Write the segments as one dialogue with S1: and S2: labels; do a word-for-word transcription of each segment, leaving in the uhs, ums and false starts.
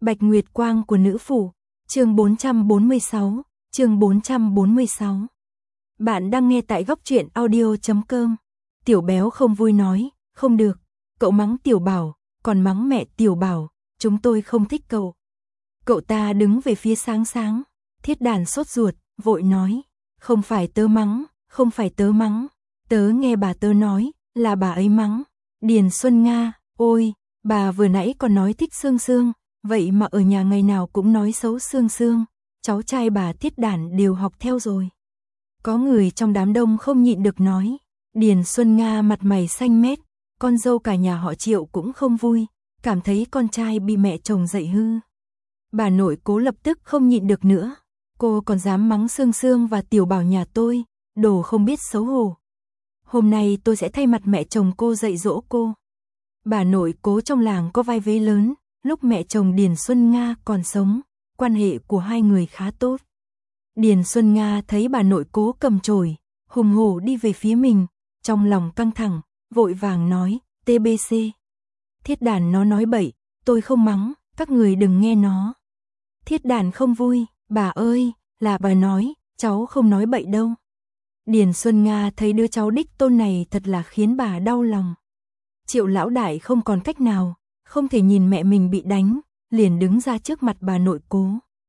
S1: Bạch Nguyệt Quang của nữ phủ, chương bốn trăm bốn mươi sáu, chương bốn trăm bốn mươi sáu. Bạn đang nghe tại góc truyện audio chấm com. Tiểu Béo không vui nói, không được, cậu mắng Tiểu Bảo, còn mắng mẹ Tiểu Bảo, chúng tôi không thích cậu. Cậu ta đứng về phía Sáng Sáng, Thiết Đàn sốt ruột, vội nói, không phải tớ mắng, không phải tớ mắng, tớ nghe bà tớ nói, là bà ấy mắng. Điền Xuân Nga, ôi, bà vừa nãy còn nói thích Sương Sương, vậy mà ở nhà ngày nào cũng nói xấu Sương Sương, cháu trai bà Thiết Đản đều học theo rồi. Có người trong đám đông không nhịn được nói, Điền Xuân Nga mặt mày xanh mét, con dâu cả nhà họ Triệu cũng không vui, cảm thấy con trai bị mẹ chồng dạy hư. Bà nội Cố lập tức không nhịn được nữa, cô còn dám mắng Sương Sương và Tiểu Bảo nhà tôi, đồ không biết xấu hổ. Hôm nay tôi sẽ thay mặt mẹ chồng cô dạy dỗ cô. Bà nội Cố trong làng có vai vế lớn, lúc mẹ chồng Điền Xuân Nga còn sống, quan hệ của hai người khá tốt. Điền Xuân Nga thấy bà nội Cố cầm chổi, hùng hổ đi về phía mình, trong lòng căng thẳng, vội vàng nói, tê bê xê. Thiết Đản nó nói bậy, tôi không mắng, các người đừng nghe nó. Thiết Đản không vui, bà ơi, là bà nói, cháu không nói bậy đâu. Điền Xuân Nga thấy đứa cháu đích tôn này thật là khiến bà đau lòng. Triệu lão đại không còn cách nào, không thể nhìn mẹ mình bị đánh, liền đứng ra trước mặt bà nội Cố.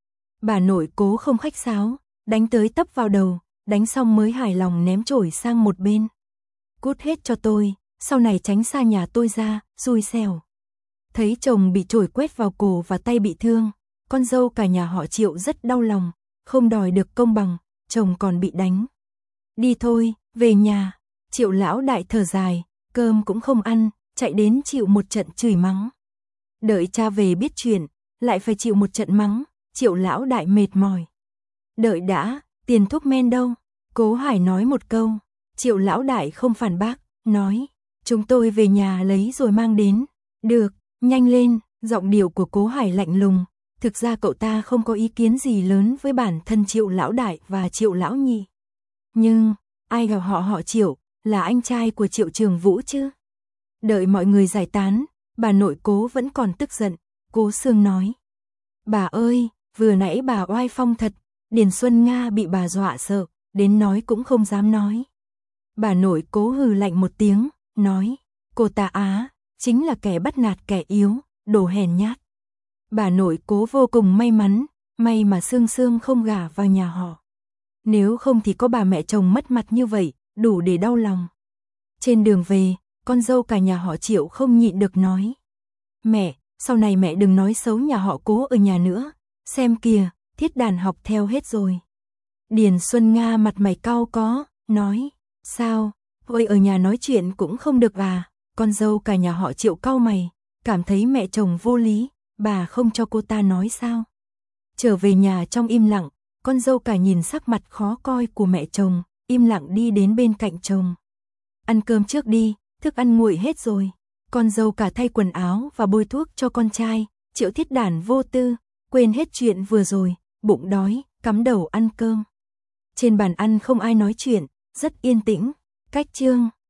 S1: Bà nội Cố không khách sáo, đánh tới tấp vào đầu, đánh xong mới hài lòng ném chổi sang một bên. Cút hết cho tôi, sau này tránh xa nhà tôi ra, xui xẻo. Thấy chồng bị chổi quét vào cổ và tay bị thương, con dâu cả nhà họ Triệu rất đau lòng, không đòi được công bằng, chồng còn bị đánh. Đi thôi, về nhà. Triệu lão đại thở dài, cơm cũng không ăn, chạy đến chịu một trận chửi mắng. Đợi cha về biết chuyện, lại phải chịu một trận mắng, Triệu lão đại mệt mỏi. Đợi đã, tiền thuốc men đâu? Cố Hải nói một câu, Triệu lão đại không phản bác, nói, chúng tôi về nhà lấy rồi mang đến. Được, nhanh lên, giọng điệu của Cố Hải lạnh lùng, thực ra cậu ta không có ý kiến gì lớn với bản thân Triệu lão đại và Triệu lão nhị. Nhưng, ai gặp họ họ Triệu, là anh trai của Triệu Trường Vũ chứ? Đợi mọi người giải tán, bà nội Cố vẫn còn tức giận, Cố Sương nói. Bà ơi, vừa nãy bà oai phong thật, Điền Xuân Nga bị bà dọa sợ, đến nói cũng không dám nói. Bà nội Cố hừ lạnh một tiếng, nói, cô ta á, chính là kẻ bắt nạt kẻ yếu, đồ hèn nhát. Bà nội Cố vô cùng may mắn, may mà Sương Sương không gả vào nhà họ. Nếu không thì có bà mẹ chồng mất mặt như vậy, đủ để đau lòng. Trên đường về, con dâu cả nhà họ Triệu không nhịn được nói. Mẹ, sau này mẹ đừng nói xấu nhà họ Cố ở nhà nữa, xem kìa, Thiết Đàn học theo hết rồi. Điền Xuân Nga mặt mày cau có, nói, sao, vội ở nhà nói chuyện cũng không được à? Con dâu cả nhà họ Triệu cau mày, cảm thấy mẹ chồng vô lý, bà không cho cô ta nói sao? Trở về nhà trong im lặng, con dâu cả nhìn sắc mặt khó coi của mẹ chồng, im lặng đi đến bên cạnh chồng. Ăn cơm trước đi, thức ăn nguội hết rồi. Con dâu cả thay quần áo và bôi thuốc cho con trai, Triệu Thiết Đản vô tư, quên hết chuyện vừa rồi, bụng đói, cắm đầu ăn cơm. Trên bàn ăn không ai nói chuyện, rất yên tĩnh. Cách chương